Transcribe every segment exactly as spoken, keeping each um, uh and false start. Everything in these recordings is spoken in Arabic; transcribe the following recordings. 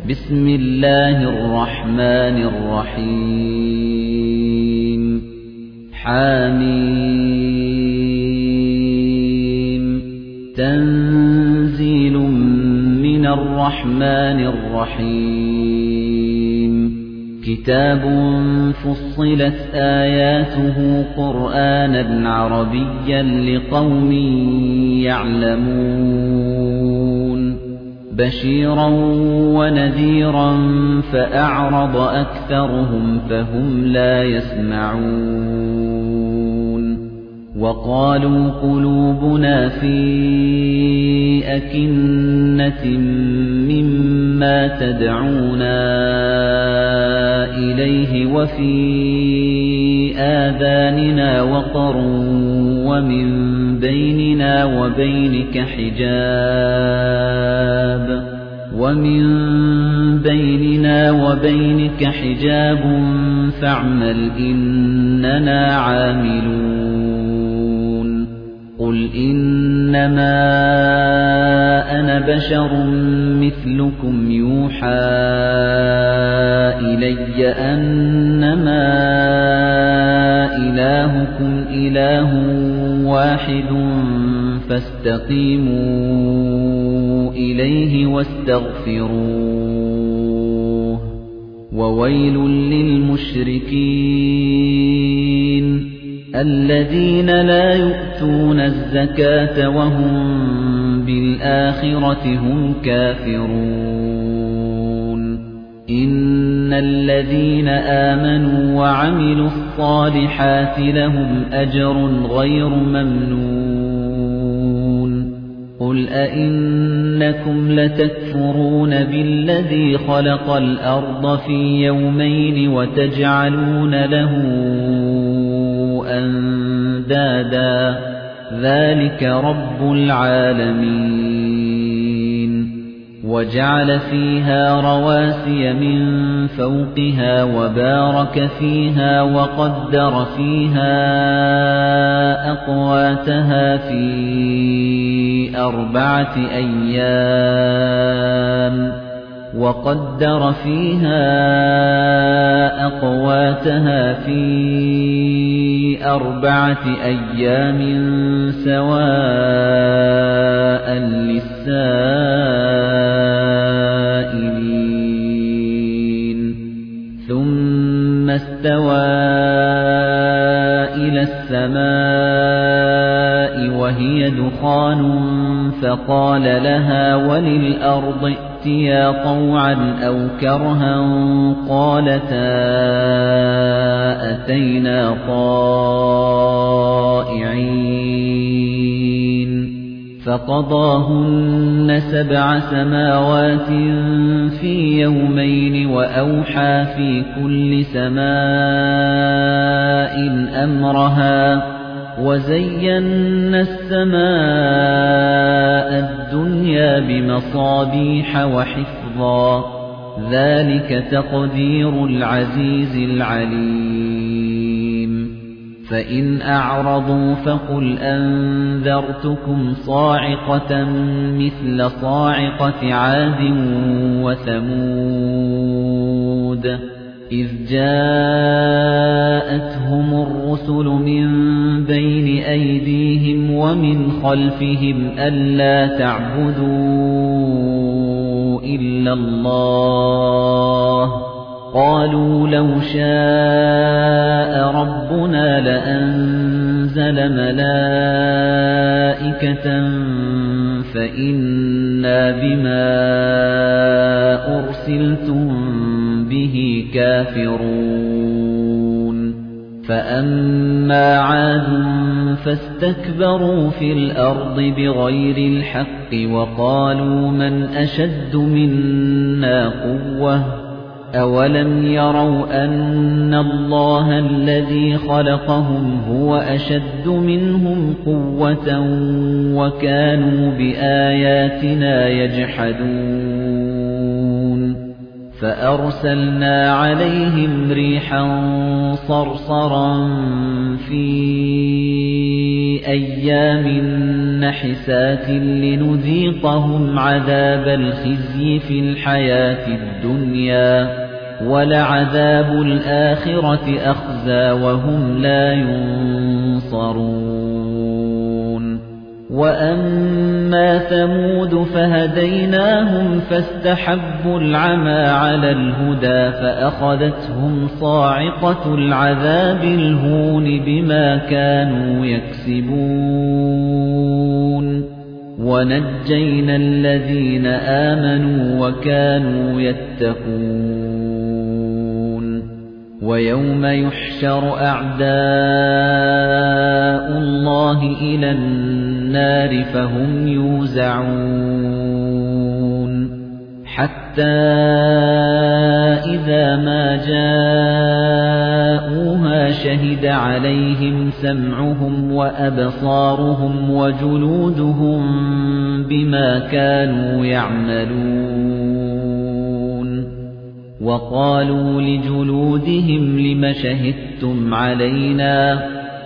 بسم الله الرحمن الرحيم حميم تنزيل من الرحمن الرحيم كتاب فصلت آياته قرآنا عربيا لقوم يعلمون بشيرا ونذيرا فأعرض أكثرهم فهم لا يسمعون وقالوا قلوبنا في أكنة مما تدعونا إليه وفي آذاننا وقر ومن بيننا وبينك حجاب ومن بيننا وبينك حجاب فاعمل إننا عاملون قل إنما أنا بشر مثلكم يوحى إلي أنما إلهكم إله واحد فاستقيموا إليه واستغفروه وويل للمشركين الذين لا يؤتون الزكاة وهم بالآخرة هم كافرون إن الذين آمنوا وعملوا الصالحات لهم أجر غير ممنون قل أئنكم لتكفرون بالذي خلق الأرض في يومين وتجعلون له أندادا ذلك رب العالمين وجعل فيها رواسي من فوقها وبارك فيها وقدر فيها أقواتها في أربعة أيام وقدر فيها أقواتها في أربعة أيام سواء للسائلين ثم استوى إلى السماء وهي دخان فقال لها وللأرض ائتيا طوعا أو كرها قالتا أتينا طائعين فقضاهن سبع سماوات في يومين وأوحى في كل سماء أمرها وزينا السماء الدنيا بمصابيح وحفظا ذلك تقدير العزيز العليم فإن أعرضوا فقل أنذرتكم صاعقة مثل صاعقة عاد وثمود إذ جاءتهم الرسل من بين أيديهم ومن خلفهم ألا تعبدوا إلا الله قالوا لو شاء ربنا لأنزل ملائكة فإنا بما أرسلتم به كافرون فأما عاد فاستكبروا في الأرض بغير الحق وقالوا من أشد منا قوة أولم يروا أن الله الذي خلقهم هو أشد منهم قوة وكانوا بآياتنا يجحدون فأرسلنا عليهم ريحا صرصرا في أَيَّامٍ نَّحِسَاتٍ لِّنُذِيقَهُمْ عَذَابَ الْخِزْيِ فِي الْحَيَاةِ الدُّنْيَا وَلَعَذَابُ الْآخِرَةِ أَخْزَىٰ وَهُمْ لَا يُنصَرُونَ وَأَمَّا ثَمُودُ فَهَدَيْنَاهُمْ فَاسْتَحَبُّوا الْعَمَىٰ عَلَى الْهُدَىٰ فَأَخَذَتْهُمْ صَاعِقَةُ الْعَذَابِ الْهُونِ بِمَا كَانُوا يَكْسِبُونَ وَنَجَّيْنَا الَّذِينَ آمَنُوا وَكَانُوا يَتَّقُونَ وَيَوْمَ يُحْشَرُ أَعْدَاءُ اللَّهِ إِلَى النَّارِ فَهُمْ يُوزَعُونَ حَتَّى إِذَا مَا جَاءُوهَا شَهِدَ عَلَيْهِمْ سَمْعُهُمْ وَأَبْصَارُهُمْ وَجُلُودُهُم بِمَا كَانُوا يَعْمَلُونَ وَقَالُوا لِجُلُودِهِمْ لِمَ شَهِدتُّمْ عَلَيْنَا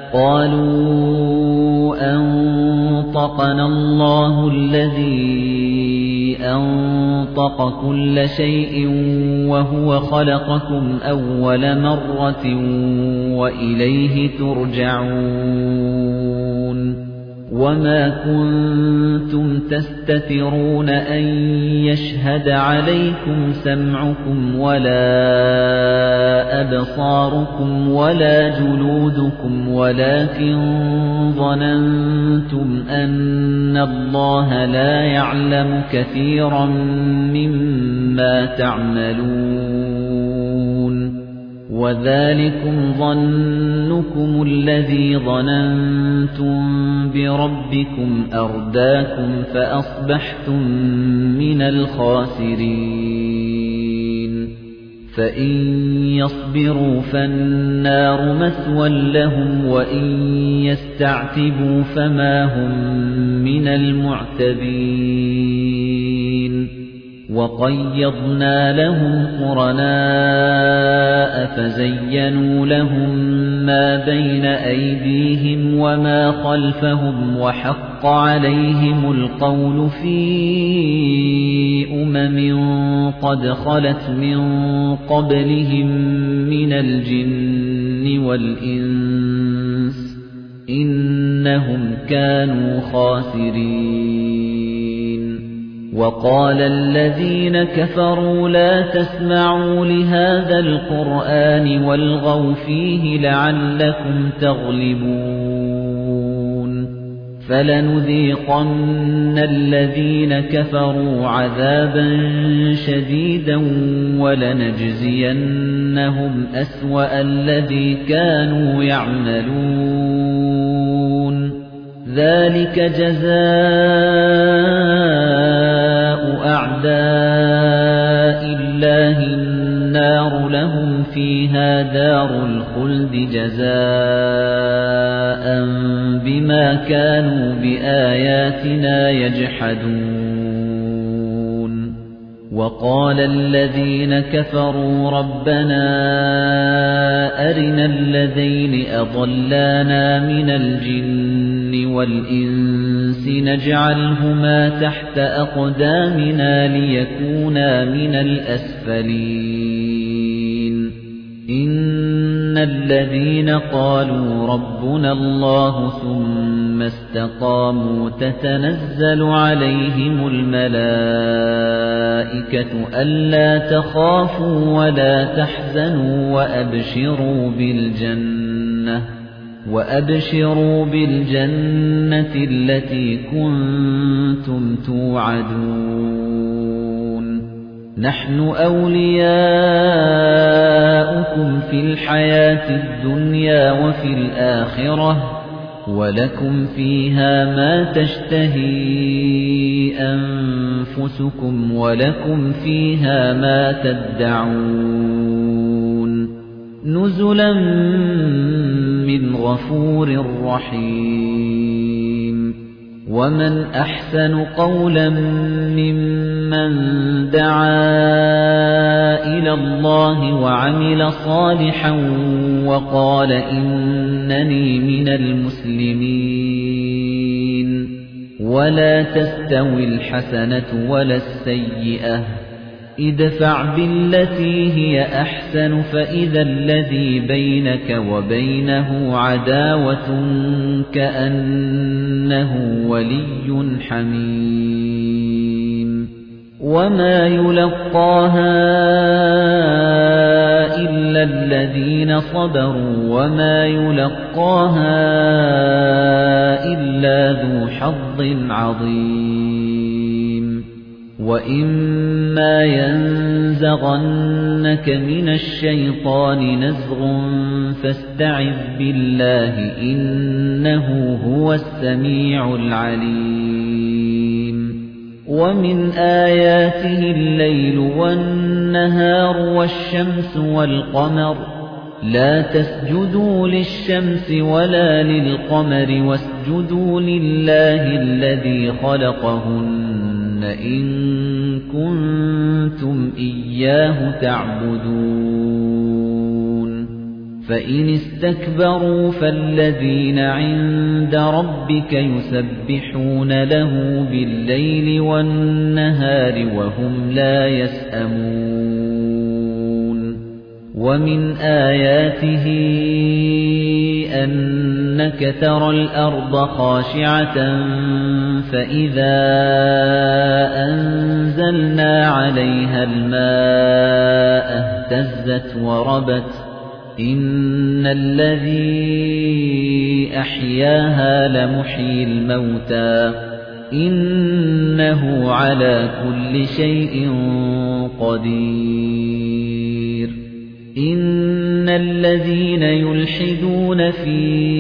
قَالُوا أَنطَقَنَا اللَّهُ الَّذِي أَنطَقَ كُلَّ شَيْءٍ وَهُوَ خَلَقَكُمْ أَوَّلَ مَرَّةٍ وَإِلَيْهِ تُرْجَعُونَ وَمَا كُنتُمْ تَسْتَتِرُونَ أَن يَشْهَدَ عَلَيْكُمْ سَمْعُكُمْ وَلَا أَبْصَارُكُمْ وَلَا جُلُودُكُمْ وَلَكِن ظَنَنتُمْ أَنَّ اللَّهَ لَا يَعْلَمُ كَثِيرًا مِّمَّا تَعْمَلُونَ وَذَلِكُمْ ظَنُّكُمُ الَّذِي ظَنَنتُم بِرَبِّكُمْ أَرْدَاكُمْ فَأَصْبَحْتُم مِّنَ الْخَاسِرِينَ فَإِن يَصْبِرُوا فَالنَّارُ مَثْوًى لَّهُمْ وَإِن يَسْتَعْتِبُوا فَمَا هُم مِّنَ الْمُعْتَبِينَ وَقَيَّضْنَا لَهُمْ قُرَنَاءَ فَزَيَّنُوا لَهُم مَّا بَيْنَ أَيْدِيهِمْ وَمَا خَلْفَهُمْ وَحَقَّ عَلَيْهِمُ الْقَوْلُ فِي أُمَمٍ قَدْ خَلَتْ مِن قَبْلِهِم مِّنَ الْجِنِّ وَالْإِنسِ إِنَّهُمْ كَانُوا خَاسِرِينَ وَقَالَ الَّذِينَ كَفَرُوا لَا تَسْمَعُوا لِهَذَا الْقُرْآنِ وَالْغَوْا فِيهِ لَعَلَّكُمْ تَغْلِبُونَ فَلَنُذِيقَنَّ الَّذِينَ كَفَرُوا عَذَابًا شَدِيدًا وَلَنَجْزِيَنَّهُمْ أَسْوَأَ الَّذِي كَانُوا يَعْمَلُونَ ذَلِكَ جَزَاءُ أَعْدَاءِ اللَّهِ النَّارُ لَهُمْ فِيهَا دَارُ الْخُلْدِ جَزَاءً بِمَا كَانُوا بِآيَاتِنَا يَجْحَدُونَ وَقَالَ الَّذِينَ كَفَرُوا رَبَّنَا أَرِنَا الَّذَيْنِ أَضَلَّانَا مِنَ الْجِنِّ وَالْإِنسِ نَجْعَلْهُمَا تَحْتَ أَقْدَامِنَا لِيَكُونَا مِنَ الْأَسْفَلِينَ إِنَّ الَّذِينَ قَالُوا رَبُّنَا اللَّهُ ثُمَّ اسْتَقَامُوا تَتَنَزَّلُ عَلَيْهِمُ الْمَلَائِكَةُ أَلَّا تَخَافُوا وَلَا تَحْزَنُوا وَأَبْشِرُوا بِالْجَنَّةِ وَأَبْشِرُوا بِالْجَنَّةِ الَّتِي كُنتُمْ تُوعَدُونَ نَحْنُ أَوْلِيَاؤُكُمْ فِي الْحَيَاةِ الدُّنْيَا وَفِي الْآخِرَةِ وَلَكُمْ فِيهَا مَا تَشْتَهِي أَنفُسُكُمْ وَلَكُمْ فِيهَا مَا تَدَّعُونَ نُزُلًا مِّنْ غَفُورٍ رَّحِيمٍ وَمَنْ أَحْسَنُ قَوْلًا مِّمَّن دَعَا إِلَى اللَّهِ وَعَمِلَ صَالِحًا وَقَالَ إِنَّنِي مِنَ الْمُسْلِمِينَ ولا تستوي الحسنة ولا السيئة ادفع بالتي هي أحسن فإذا الذي بينك وبينه عداوة كأنه ولي حميم وما يلقاها إلا الذين صبروا وما يلقاها إلا ذو حظ عظيم وإما ينزغنك من الشيطان نزغ فاستعذ بالله إنه هو السميع العليم ومن آياته الليل والنهار والشمس والقمر لا تسجدوا للشمس ولا للقمر واسجدوا لله الذي خلقهن إن كنتم إياه تعبدون فإن استكبروا فالذين عند ربك يسبحون له بالليل والنهار وهم لا يسأمون ومن آياته أنك ترى الأرض خاشعة فإذا أنزلنا عليها الماء اهتزت وربت إن الذي أحياها لمحيي الموتى إنه على كل شيء قدير إن الذين يلحدون في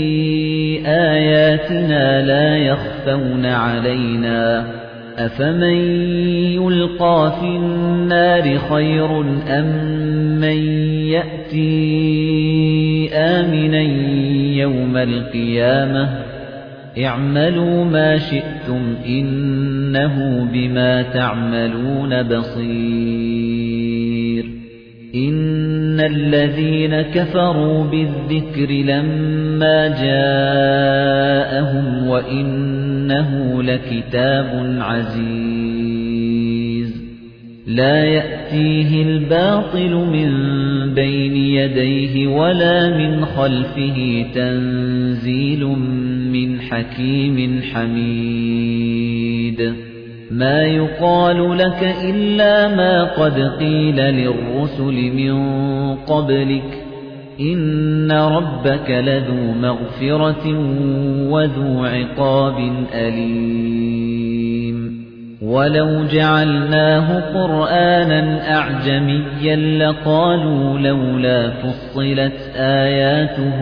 آياتنا لا يخفون علينا أفمن يلقى في النار خير أم من يأتي آمنا يوم القيامة اعملوا ما شئتم إنه بما تعملون بصير إن الذين كفروا بالذكر لما جاءهم وإنه لكتاب عزيز لا يأتيه الباطل من بين يديه ولا من خلفه تنزيل من حكيم حميد ما يقال لك إلا ما قد قيل للرسل من قبلك إن ربك لذو مغفرة وذو عقاب أليم ولو جعلناه قرآنا أعجميا لقالوا لولا فصلت آياته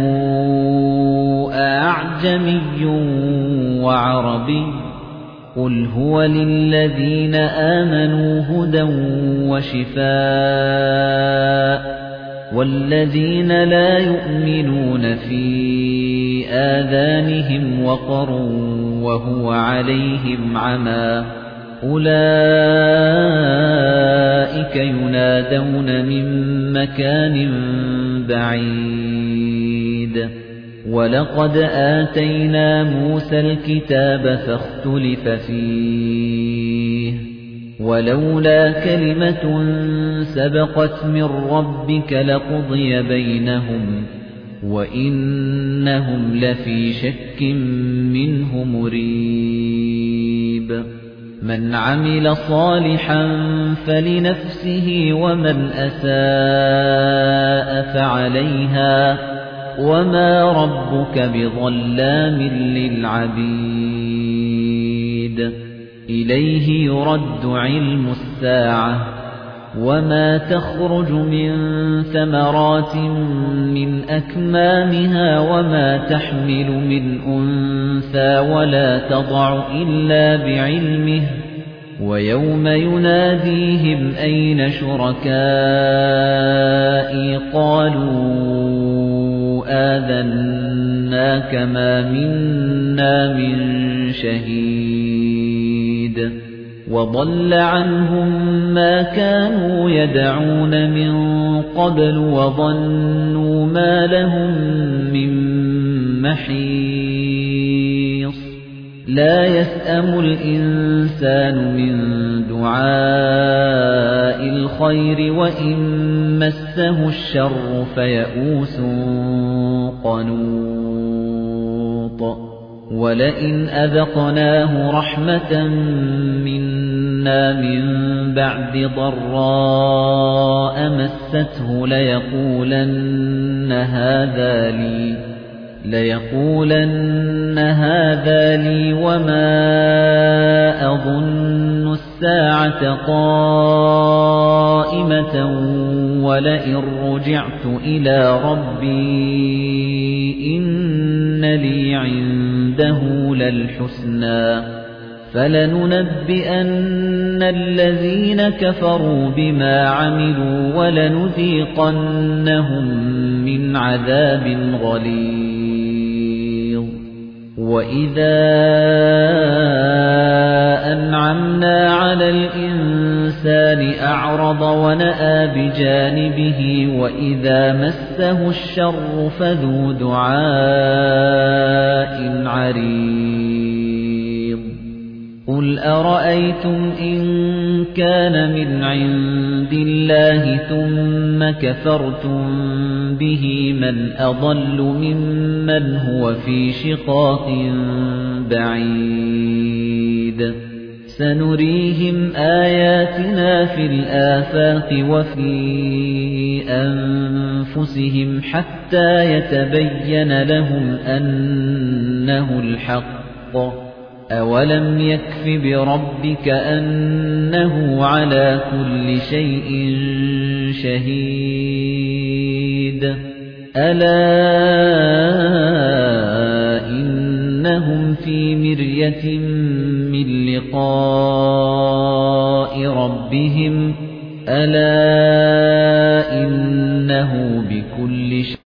أعجمي وعربي قل هو للذين آمنوا هدى وشفاء والذين لا يؤمنون في آذانهم وقر وهو عليهم عمى أولئك ينادون من مكان بعيد وَلَقَدْ آتَيْنَا مُوسَى الْكِتَابَ فَاخْتُلِفَ فِيهِ وَلَوْلَا كَلِمَةٌ سَبَقَتْ مِنْ رَبِّكَ لَقُضِيَ بَيْنَهُمْ وَإِنَّهُمْ لَفِي شَكٍّ مِنْهُ مُرِيبٍ مَنْ عَمِلَ صَالِحًا فَلِنَفْسِهِ وَمَنْ أَسَاءَ فَعَلَيْهَا وَمَا رَبُّكَ بِظَلَّامٍ لِلْعَبِيدِ إِلَيْهِ يُرَدُّ عِلْمُ السَّاعَةِ وَمَا تَخْرُجُ مِنْ ثَمَرَاتٍ مِنْ أَكْمَامِهَا وَمَا تَحْمِلُ مِنْ أُنْثَى وَلَا تَضَعُ إِلَّا بِعِلْمِهِ وَيَوْمَ يُنَادِيهِمْ أَيْنَ شُرَكَائِي قَالُوا آذَنَّاكَ مَا مِنَّا مِنْ شَهِيدٍ وَضَلَّ عَنْهُمْ مَا كَانُوا يَدْعُونَ مِنْ قَبْلُ وَظَنُّوا مَا لَهُمْ مِنْ مَحِيصٍ لا يسأم الإنسان من دعاء الخير وإن مسه الشر فيئوس قنوط ولئن أذقناه رحمة منا من بعد ضراء مسته ليقولن هذا لي ليقولن هذا لي وما أظن الساعة قائمة ولئن رجعت إلى ربي إن لي عنده للحسنى فلننبئن الذين كفروا بما عملوا ولنذيقنهم من عذاب غليظ وَإِذَا أَنْعَمْنَا عَلَى الْإِنسَانِ أَعْرَضَ وَنَأَىٰ بِجَانِبِهِ وَإِذَا مَسَّهُ الشَّرُّ فَذُو دُعَاءٍ عَرِيضٍ قُلْ أَرَأَيْتُمْ إِن كَانَ مِنْ عِندِ اللَّهِ ثُمَّ كَفَرْتُم بِهِ مَنْ أَضَلُّ مِمَّنْ هُوَ فِي شِقَاقٍ بَعِيدٍ سَنُرِيهِمْ آيَاتِنَا فِي الْآفَاقِ وَفِي أَنفُسِهِمْ حَتَّى يَتَبَيَّنَ لَهُمْ أَنَّهُ الْحَقُّ أَوَلَمْ يَكْفِ بِرَبِّكَ أَنَّهُ عَلَى كُلِّ شَيْءٍ شَهِيدٌ أَلَا إِنَّهُمْ فِي مِرْيَةٍ مِّن لِّقَاءِ رَبِّهِمْ أَلَا إِنَّهُ بِكُلِّ شَيْءٍ